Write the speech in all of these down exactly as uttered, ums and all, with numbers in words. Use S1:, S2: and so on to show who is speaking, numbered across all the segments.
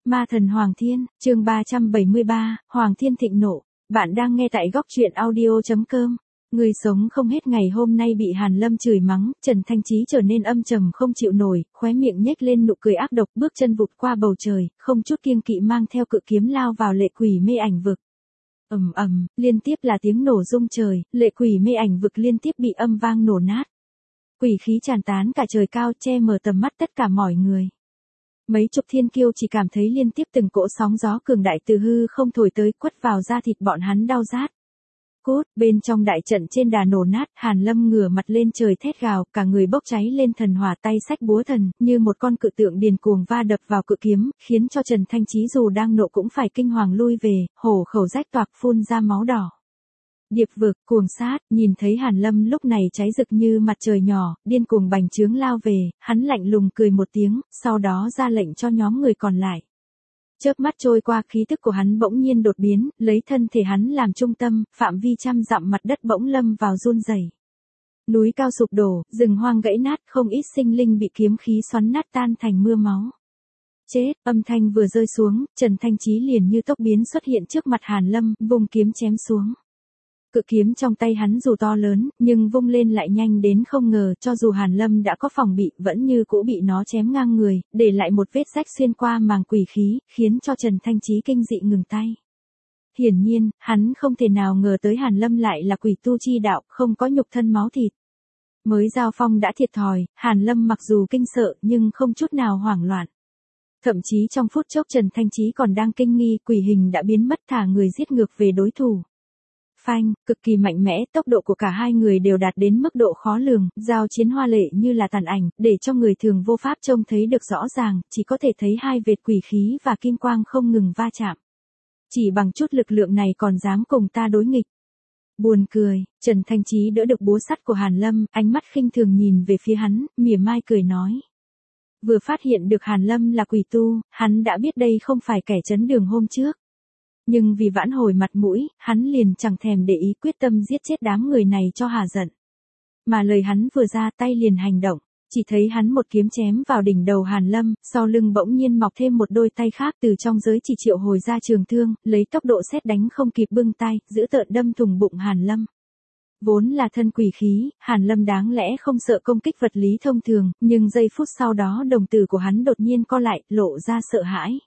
S1: Ma thần Hoàng Thiên, chương ba trăm bảy mươi ba, Hoàng Thiên thịnh nộ. Bạn đang nghe tại góc truyện audio chấm com. Người sống không hết ngày hôm nay bị Hàn Lâm chửi mắng, Trần Thanh Chí trở nên âm trầm không chịu nổi, khóe miệng nhếch lên nụ cười ác độc, bước chân vụt qua bầu trời, không chút kiêng kỵ mang theo cự kiếm lao vào lệ quỷ mê ảnh vực. Ầm ầm, liên tiếp là tiếng nổ rung trời, lệ quỷ mê ảnh vực liên tiếp bị âm vang nổ nát. Quỷ khí tràn tán cả trời cao, che mờ tầm mắt tất cả mọi người. Mấy chục thiên kiêu chỉ cảm thấy liên tiếp từng cỗ sóng gió cường đại từ hư không thổi tới, quất vào da thịt bọn hắn đau rát. Cốt, bên trong đại trận trên đà nổ nát, Hàn Lâm ngửa mặt lên trời thét gào, cả người bốc cháy lên thần hỏa, tay xách búa thần, như một con cự tượng điền cuồng va đập vào cự kiếm, khiến cho Trần Thanh Chí dù đang nộ cũng phải kinh hoàng lui về, hổ khẩu rách toạc phun ra máu đỏ. Điệp vực, cuồng sát, nhìn thấy Hàn Lâm lúc này cháy rực như mặt trời nhỏ, điên cuồng bành trướng lao về, hắn lạnh lùng cười một tiếng, sau đó ra lệnh cho nhóm người còn lại. Chớp mắt trôi qua, khí tức của hắn bỗng nhiên đột biến, lấy thân thể hắn làm trung tâm, phạm vi trăm dặm mặt đất bỗng lâm vào run rẩy. Núi cao sụp đổ, rừng hoang gãy nát, không ít sinh linh bị kiếm khí xoắn nát tan thành mưa máu. Chết, âm thanh vừa rơi xuống, Trần Thanh Chí liền như tốc biến xuất hiện trước mặt Hàn Lâm, vung kiếm chém xuống. Cự kiếm trong tay hắn dù to lớn, nhưng vung lên lại nhanh đến không ngờ, cho dù Hàn Lâm đã có phòng bị, vẫn như cũ bị nó chém ngang người, để lại một vết rách xuyên qua màng quỷ khí, khiến cho Trần Thanh Chí kinh dị ngừng tay. Hiển nhiên, hắn không thể nào ngờ tới Hàn Lâm lại là quỷ tu chi đạo, không có nhục thân máu thịt. Mới giao phong đã thiệt thòi, Hàn Lâm mặc dù kinh sợ nhưng không chút nào hoảng loạn. Thậm chí trong phút chốc Trần Thanh Chí còn đang kinh nghi, quỷ hình đã biến mất, thả người giết ngược về đối thủ. Phanh, cực kỳ mạnh mẽ, tốc độ của cả hai người đều đạt đến mức độ khó lường, giao chiến hoa lệ như là tàn ảnh, để cho người thường vô pháp trông thấy được rõ ràng, chỉ có thể thấy hai vệt quỷ khí và kim quang không ngừng va chạm. Chỉ bằng chút lực lượng này còn dám cùng ta đối nghịch. Buồn cười, Trần Thanh Chí đỡ được búa sắt của Hàn Lâm, ánh mắt khinh thường nhìn về phía hắn, mỉa mai cười nói. Vừa phát hiện được Hàn Lâm là quỷ tu, hắn đã biết đây không phải kẻ chấn đường hôm trước. Nhưng vì vãn hồi mặt mũi, hắn liền chẳng thèm để ý, quyết tâm giết chết đám người này cho hà giận. Mà lời hắn vừa ra, tay liền hành động, chỉ thấy hắn một kiếm chém vào đỉnh đầu Hàn Lâm, sau lưng bỗng nhiên mọc thêm một đôi tay khác từ trong giới chỉ triệu hồi ra trường thương, lấy tốc độ sét đánh không kịp bưng tay, giữ tợn đâm thủng bụng Hàn Lâm. Vốn là thân quỷ khí, Hàn Lâm đáng lẽ không sợ công kích vật lý thông thường, nhưng giây phút sau đó đồng tử của hắn đột nhiên co lại, lộ ra sợ hãi.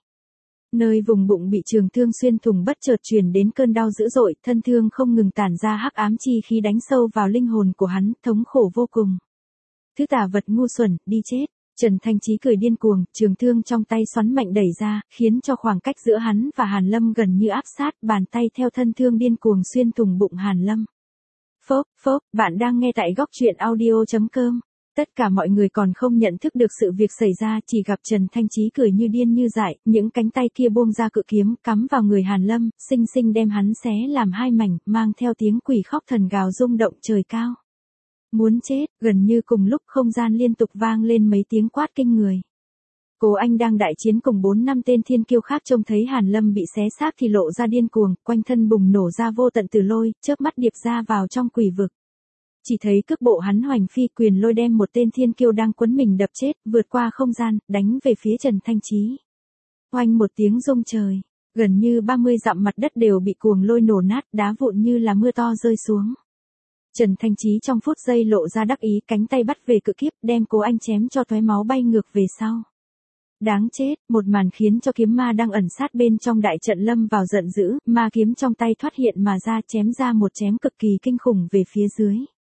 S1: Nơi vùng bụng bị trường thương xuyên thủng bất chợt truyền đến cơn đau dữ dội, thân thương không ngừng tản ra hắc ám chi khí đánh sâu vào linh hồn của hắn, thống khổ vô cùng. Thứ tà vật ngu xuẩn, đi chết. Trần Thanh Chí cười điên cuồng, trường thương trong tay xoắn mạnh đẩy ra, khiến cho khoảng cách giữa hắn và Hàn Lâm gần như áp sát, bàn tay theo thân thương điên cuồng xuyên thủng bụng Hàn Lâm. Phốc, phốc, bạn đang nghe tại góc truyện audio chấm com. Tất cả mọi người còn không nhận thức được sự việc xảy ra, chỉ gặp Trần Thanh Chí cười như điên như dại, những cánh tay kia buông ra cự kiếm, cắm vào người Hàn Lâm, xinh xinh đem hắn xé làm hai mảnh, mang theo tiếng quỷ khóc thần gào rung động trời cao. Muốn chết, gần như cùng lúc không gian liên tục vang lên mấy tiếng quát kinh người. Cố Anh đang đại chiến cùng bốn năm tên thiên kiêu khác trông thấy Hàn Lâm bị xé xác thì lộ ra điên cuồng, quanh thân bùng nổ ra vô tận tử lôi, chớp mắt điệp ra vào trong quỷ vực. Chỉ thấy cước bộ hắn hoành phi, quyền lôi đem một tên thiên kiêu đang quấn mình đập chết, vượt qua không gian, đánh về phía Trần Thanh Chí. Oanh một tiếng rung trời, gần như ba mươi dặm mặt đất đều bị cuồng lôi nổ nát, đá vụn như là mưa to rơi xuống. Trần Thanh Chí trong phút giây lộ ra đắc ý, cánh tay bắt về cự kiếp, đem Cố Anh chém cho tóe máu bay ngược về sau. Đáng chết, một màn khiến cho kiếm ma đang ẩn sát bên trong đại trận lâm vào giận dữ, ma kiếm trong tay thoát hiện mà ra, chém ra một chém cực kỳ kinh khủng về phía dưới.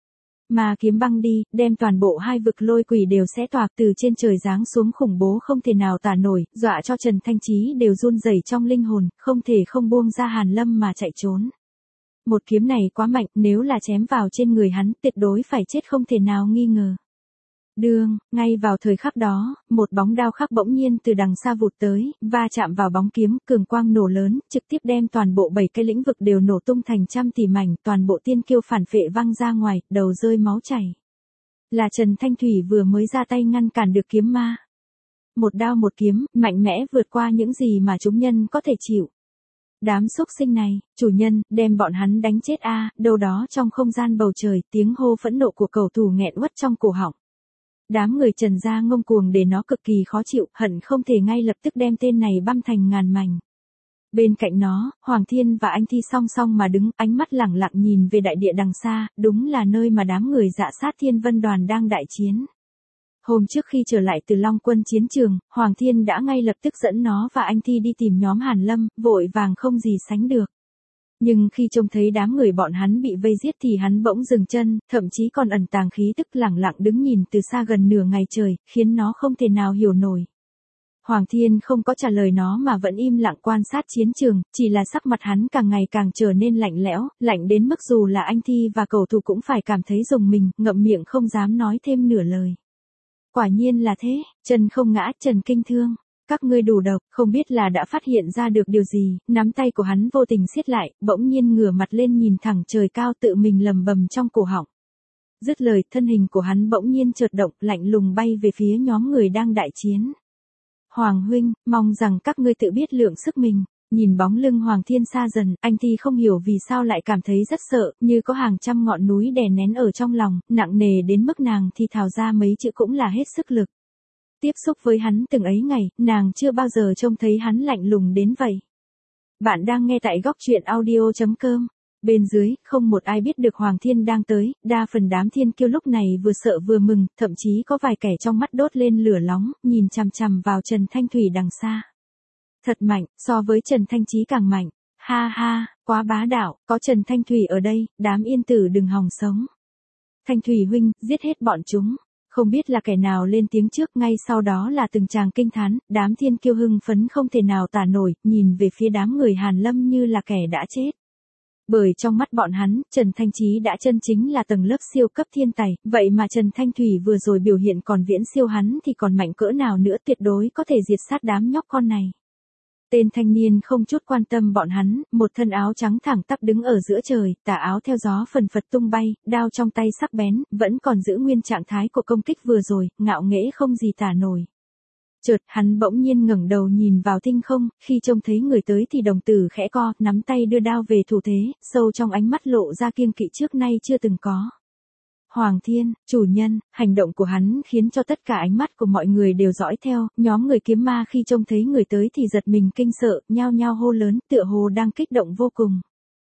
S1: Ma kiếm băng đi, đem toàn bộ hai vực lôi quỷ đều xé toạc, từ trên trời giáng xuống khủng bố không thể nào tả nổi, dọa cho Trần Thanh Chí đều run rẩy trong linh hồn, không thể không buông ra Hàn Lâm mà chạy trốn. Một kiếm này quá mạnh, nếu là chém vào trên người hắn, tuyệt đối phải chết không thể nào nghi ngờ. Đương, ngay vào thời khắc đó, một bóng đao khắc bỗng nhiên từ đằng xa vụt tới, va chạm vào bóng kiếm, cường quang nổ lớn, trực tiếp đem toàn bộ bảy cái lĩnh vực đều nổ tung thành trăm tỷ mảnh, toàn bộ tiên kiêu phản phệ văng ra ngoài, đầu rơi máu chảy. Là Trần Thanh Thủy vừa mới ra tay ngăn cản được kiếm ma. Một đao một kiếm, mạnh mẽ vượt qua những gì mà chúng nhân có thể chịu. Đám xúc sinh này, chủ nhân, đem bọn hắn đánh chết a, đâu đó trong không gian bầu trời, tiếng hô phẫn nộ của cầu thủ nghẹn uất trong cổ họng. Đám người Trần gia ngông cuồng để nó cực kỳ khó chịu, hận không thể ngay lập tức đem tên này băm thành ngàn mảnh. Bên cạnh nó, Hoàng Thiên và anh Thi song song mà đứng, ánh mắt lẳng lặng nhìn về đại địa đằng xa, đúng là nơi mà đám người Dạ Sát Thiên Vân đoàn đang đại chiến. Hôm trước khi trở lại từ Long Quân chiến trường, Hoàng Thiên đã ngay lập tức dẫn nó và anh Thi đi tìm nhóm Hàn Lâm, vội vàng không gì sánh được. Nhưng khi trông thấy đám người bọn hắn bị vây giết thì hắn bỗng dừng chân, thậm chí còn ẩn tàng khí tức lẳng lặng đứng nhìn từ xa gần nửa ngày trời, khiến nó không thể nào hiểu nổi. Hoàng Thiên không có trả lời nó mà vẫn im lặng quan sát chiến trường, chỉ là sắc mặt hắn càng ngày càng trở nên lạnh lẽo, lạnh đến mức dù là anh Thi và cầu thủ cũng phải cảm thấy rùng mình, ngậm miệng không dám nói thêm nửa lời. Quả nhiên là thế, Trần không ngã, Trần kinh thương. Các ngươi đủ độc, không biết là đã phát hiện ra được điều gì, nắm tay của hắn vô tình siết lại, bỗng nhiên ngửa mặt lên nhìn thẳng trời cao tự mình lầm bầm trong cổ họng. Dứt lời, thân hình của hắn bỗng nhiên chợt động, lạnh lùng bay về phía nhóm người đang đại chiến. Hoàng huynh, mong rằng các ngươi tự biết lượng sức mình. Nhìn bóng lưng Hoàng Thiên xa dần, anh Thi không hiểu vì sao lại cảm thấy rất sợ, như có hàng trăm ngọn núi đè nén ở trong lòng, nặng nề đến mức nàng thì thào ra mấy chữ cũng là hết sức lực. Tiếp xúc với hắn từng ấy ngày, nàng chưa bao giờ trông thấy hắn lạnh lùng đến vậy. Bạn đang nghe tại góc truyện audio chấm com. Bên dưới, không một ai biết được Hoàng Thiên đang tới, đa phần đám thiên kiêu lúc này vừa sợ vừa mừng, thậm chí có vài kẻ trong mắt đốt lên lửa nóng, nhìn chằm chằm vào Trần Thanh Thủy đằng xa. Thật mạnh, so với Trần Thanh Chí càng mạnh. Ha ha, quá bá đạo, có Trần Thanh Thủy ở đây, đám yên tử đừng hòng sống. Thanh Thủy huynh, giết hết bọn chúng. Không biết là kẻ nào lên tiếng trước, ngay sau đó là từng tràng kinh thán, đám thiên kiêu hưng phấn không thể nào tả nổi, nhìn về phía đám người Hàn Lâm như là kẻ đã chết. Bởi trong mắt bọn hắn, Trần Thanh Chí đã chân chính là tầng lớp siêu cấp thiên tài, vậy mà Trần Thanh Thủy vừa rồi biểu hiện còn viễn siêu hắn thì còn mạnh cỡ nào nữa, tuyệt đối có thể diệt sát đám nhóc con này. Tên thanh niên không chút quan tâm bọn hắn, một thân áo trắng thẳng tắp đứng ở giữa trời, tà áo theo gió phần phật tung bay, đao trong tay sắc bén, vẫn còn giữ nguyên trạng thái của công kích vừa rồi, ngạo nghễ không gì tả nổi. Chợt, hắn bỗng nhiên ngẩng đầu nhìn vào tinh không, khi trông thấy người tới thì đồng tử khẽ co, nắm tay đưa đao về thủ thế, sâu trong ánh mắt lộ ra kiêng kỵ trước nay chưa từng có. Hoàng Thiên, chủ nhân, hành động của hắn khiến cho tất cả ánh mắt của mọi người đều dõi theo, nhóm người kiếm ma khi trông thấy người tới thì giật mình kinh sợ, nhao nhao hô lớn, tựa hồ đang kích động vô cùng.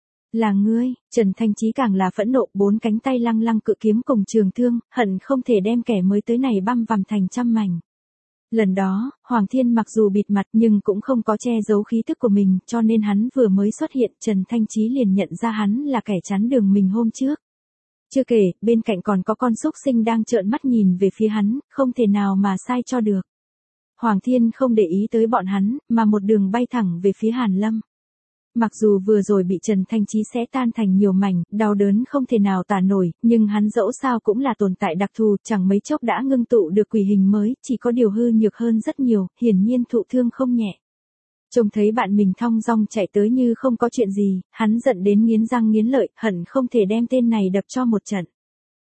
S1: Là ngươi, Trần Thanh Chí càng là phẫn nộ, bốn cánh tay lăng lăng cự kiếm cùng trường thương, hận không thể đem kẻ mới tới này băm vằm thành trăm mảnh. Lần đó, Hoàng Thiên mặc dù bịt mặt nhưng cũng không có che giấu khí tức của mình, cho nên hắn vừa mới xuất hiện, Trần Thanh Chí liền nhận ra hắn là kẻ chắn đường mình hôm trước. Chưa kể, bên cạnh còn có con súc sinh đang trợn mắt nhìn về phía hắn, không thể nào mà sai cho được. Hoàng Thiên không để ý tới bọn hắn, mà một đường bay thẳng về phía Hàn Lâm. Mặc dù vừa rồi bị Trần Thanh Chí xé tan thành nhiều mảnh, đau đớn không thể nào tả nổi, nhưng hắn dẫu sao cũng là tồn tại đặc thù, chẳng mấy chốc đã ngưng tụ được quỷ hình mới, chỉ có điều hư nhược hơn rất nhiều, hiển nhiên thụ thương không nhẹ. Trông thấy bạn mình thong dong chạy tới như không có chuyện gì, hắn giận đến nghiến răng nghiến lợi, hận không thể đem tên này đập cho một trận.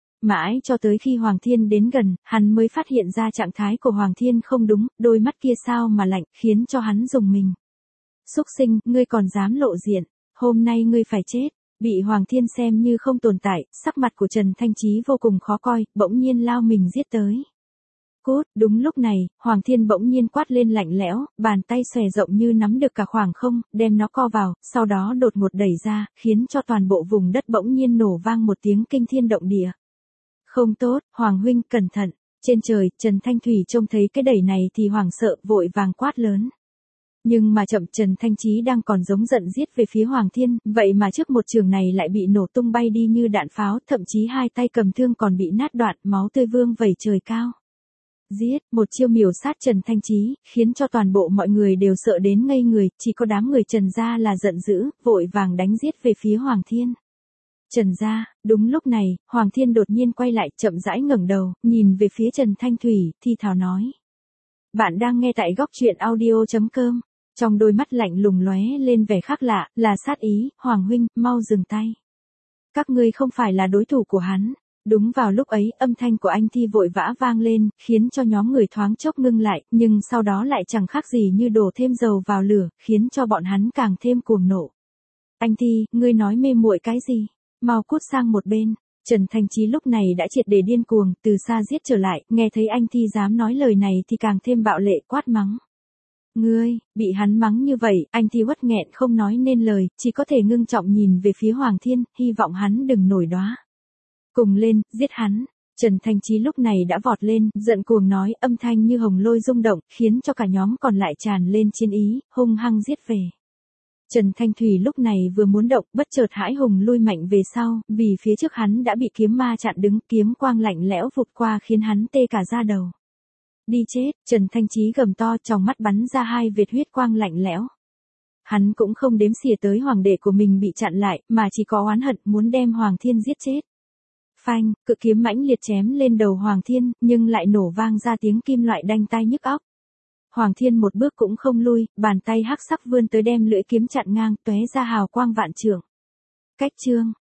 S1: Mãi cho tới khi Hoàng Thiên đến gần, hắn mới phát hiện ra trạng thái của Hoàng Thiên không đúng, đôi mắt kia sao mà lạnh, khiến cho hắn rùng mình. Súc sinh, ngươi còn dám lộ diện, hôm nay ngươi phải chết. Bị Hoàng Thiên xem như không tồn tại, sắc mặt của Trần Thanh Chí vô cùng khó coi, bỗng nhiên lao mình giết tới. Cút, đúng lúc này, Hoàng Thiên bỗng nhiên quát lên lạnh lẽo, bàn tay xòe rộng như nắm được cả khoảng không, đem nó co vào, sau đó đột ngột đẩy ra, khiến cho toàn bộ vùng đất bỗng nhiên nổ vang một tiếng kinh thiên động địa. Không tốt, Hoàng huynh, cẩn thận. Trên trời, Trần Thanh Thủy trông thấy cái đẩy này thì hoảng sợ, vội vàng quát lớn. Nhưng mà chậm, Trần Thanh Chí đang còn giống giận giết về phía Hoàng Thiên, vậy mà trước một trường này lại bị nổ tung bay đi như đạn pháo, thậm chí hai tay cầm thương còn bị nát đoạn, máu tươi vương vẩy trời cao. Giết, một chiêu miểu sát Trần Thanh Chí, khiến cho toàn bộ mọi người đều sợ đến ngây người, chỉ có đám người Trần gia là giận dữ, vội vàng đánh giết về phía Hoàng Thiên. Trần gia, đúng lúc này, Hoàng Thiên đột nhiên quay lại, chậm rãi ngẩng đầu, nhìn về phía Trần Thanh Thủy, thi thào nói. Bạn đang nghe tại góc truyện audio chấm com. Trong đôi mắt lạnh lùng lóe lên vẻ khác lạ, là sát ý, Hoàng huynh, mau dừng tay. Các ngươi không phải là đối thủ của hắn. Đúng vào lúc ấy, âm thanh của anh Thi vội vã vang lên, khiến cho nhóm người thoáng chốc ngưng lại, nhưng sau đó lại chẳng khác gì như đổ thêm dầu vào lửa, khiến cho bọn hắn càng thêm cuồng nộ. Anh Thi, ngươi nói mê muội cái gì? Mau cút sang một bên. Trần Thanh Chí lúc này đã triệt để điên cuồng, từ xa giết trở lại, nghe thấy anh Thi dám nói lời này thì càng thêm bạo lệ quát mắng. Ngươi, bị hắn mắng như vậy, anh Thi uất nghẹn không nói nên lời, chỉ có thể ngưng trọng nhìn về phía Hoàng Thiên, hy vọng hắn đừng nổi đoá. Cùng lên, giết hắn. Trần Thanh Chí lúc này đã vọt lên, giận cuồng nói, âm thanh như hồng lôi rung động, khiến cho cả nhóm còn lại tràn lên chiến ý, hung hăng giết về. Trần Thanh Thủy lúc này vừa muốn động, bất chợt hãi hùng lui mạnh về sau, vì phía trước hắn đã bị kiếm ma chặn đứng, kiếm quang lạnh lẽo vụt qua khiến hắn tê cả da đầu. Đi chết, Trần Thanh Chí gầm to, trong mắt bắn ra hai vệt huyết quang lạnh lẽo. Hắn cũng không đếm xỉa tới hoàng đệ của mình bị chặn lại, mà chỉ có oán hận muốn đem Hoàng Thiên giết chết. Phanh, cự kiếm mãnh liệt chém lên đầu Hoàng Thiên, nhưng lại nổ vang ra tiếng kim loại đanh tai nhức óc. Hoàng Thiên một bước cũng không lui, bàn tay hắc sắc vươn tới đem lưỡi kiếm chặn ngang, tóe ra hào quang vạn trượng. Cách chương